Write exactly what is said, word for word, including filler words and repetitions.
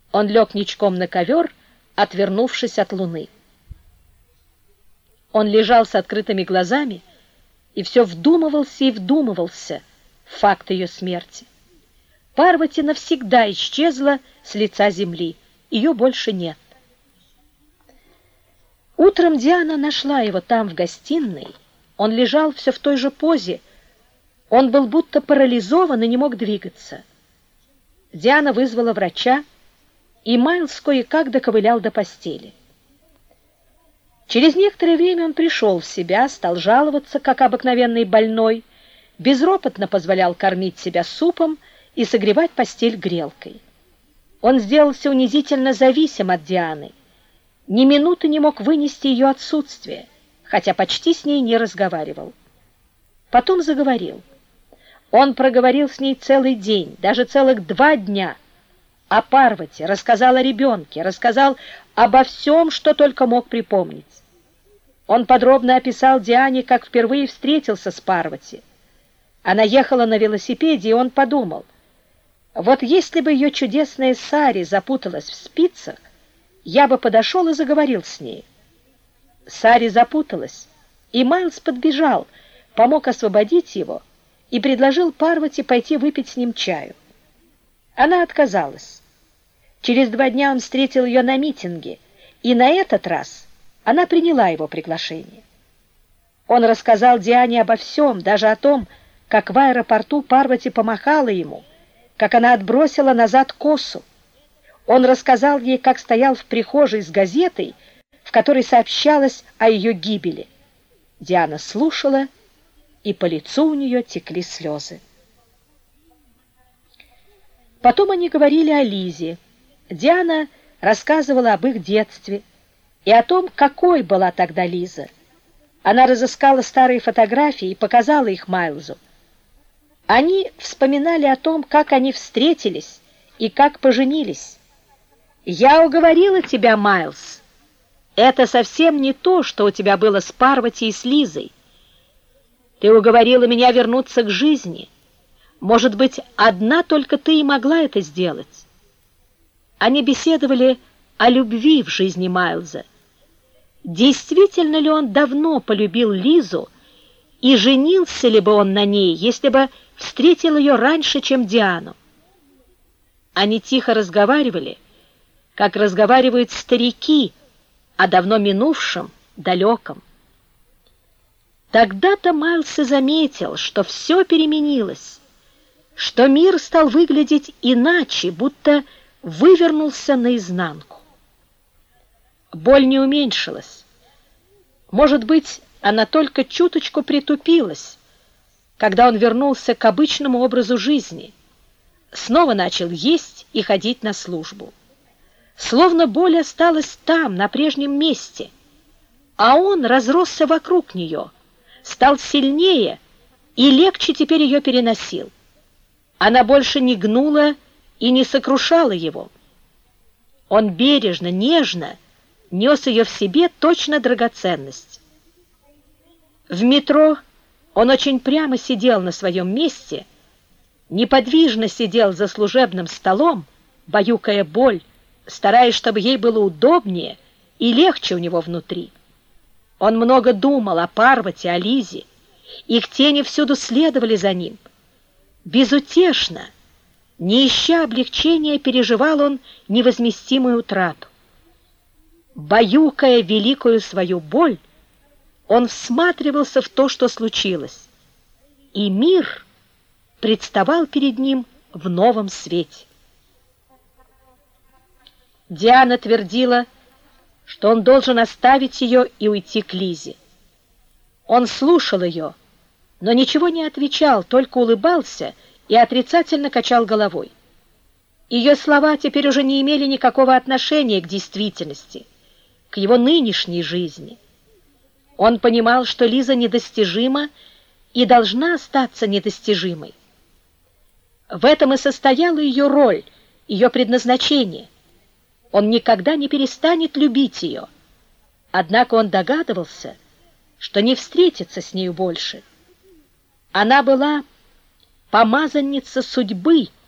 Он лег ничком на ковер, отвернувшись от луны. Он лежал с открытыми глазами и все вдумывался и вдумывался в факт ее смерти. Парвати навсегда исчезла с лица земли, ее больше нет. Утром Диана нашла его там, в гостиной. Он лежал все в той же позе. Он был будто парализован и не мог двигаться. Диана вызвала врача, и Майлз кое-как доковылял до постели. Через некоторое время он пришел в себя, стал жаловаться, как обыкновенный больной, безропотно позволял кормить себя супом и согревать постель грелкой. Он сделался унизительно зависим от Дианы, ни минуты не мог вынести ее отсутствие, хотя почти с ней не разговаривал. Потом заговорил. Он проговорил с ней целый день, даже целых два дня, о Парвати, рассказал о ребенке, рассказал обо всем, что только мог припомнить. Он подробно описал Диане, как впервые встретился с Парвати. Она ехала на велосипеде, и он подумал, вот если бы ее чудесная Сари запуталась в спицах, я бы подошел и заговорил с ней. Сари запуталась, и Майлз подбежал, помог освободить его и предложил Парвати пойти выпить с ним чаю. Она отказалась. Через два дня он встретил ее на митинге, и на этот раз она приняла его приглашение. Он рассказал Диане обо всем, даже о том, как в аэропорту Парвати помахала ему, как она отбросила назад косу. Он рассказал ей, как стоял в прихожей с газетой, в которой сообщалось о ее гибели. Диана слушала, и по лицу у нее текли слезы. Потом они говорили о Лизе. Диана рассказывала об их детстве и о том, какой была тогда Лиза. Она разыскала старые фотографии и показала их Майлзу. Они вспоминали о том, как они встретились и как поженились. «Я уговорила тебя, Майлз. Это совсем не то, что у тебя было с Парвати и с Лизой. Ты уговорила меня вернуться к жизни. Может быть, одна только ты и могла это сделать». Они беседовали о любви в жизни Майлза. Действительно ли он давно полюбил Лизу, и женился ли бы он на ней, если бы встретил ее раньше, чем Диану? Они тихо разговаривали, как разговаривают старики о давно минувшем, далеком. Тогда-то Майлз и заметил, что все переменилось, что мир стал выглядеть иначе, будто вывернулся наизнанку. Боль не уменьшилась. Может быть, она только чуточку притупилась, когда он вернулся к обычному образу жизни, снова начал есть и ходить на службу. Словно боль осталась там, на прежнем месте, а он разросся вокруг нее, стал сильнее и легче теперь ее переносил. Она больше не гнула и не сокрушала его. Он бережно, нежно нес ее в себе, точно драгоценность. В метро он очень прямо сидел на своем месте, неподвижно сидел за служебным столом, баюкая боль, стараясь, чтобы ей было удобнее и легче у него внутри. Он много думал о Парвати, о Лизе. Их тени всюду следовали за ним. Безутешно, не ища облегчения, переживал он невозместимую утрату. Баюкая великую свою боль, он всматривался в то, что случилось, и мир представал перед ним в новом свете. Диана твердила, что он должен оставить ее и уйти к Лизе. Он слушал ее, но ничего не отвечал, только улыбался и отрицательно качал головой. Ее слова теперь уже не имели никакого отношения к действительности, к его нынешней жизни. Он понимал, что Лиза недостижима и должна остаться недостижимой. В этом и состояла ее роль, ее предназначение. Он никогда не перестанет любить ее. Однако он догадывался, что не встретится с нею больше. Она была помазанница судьбы,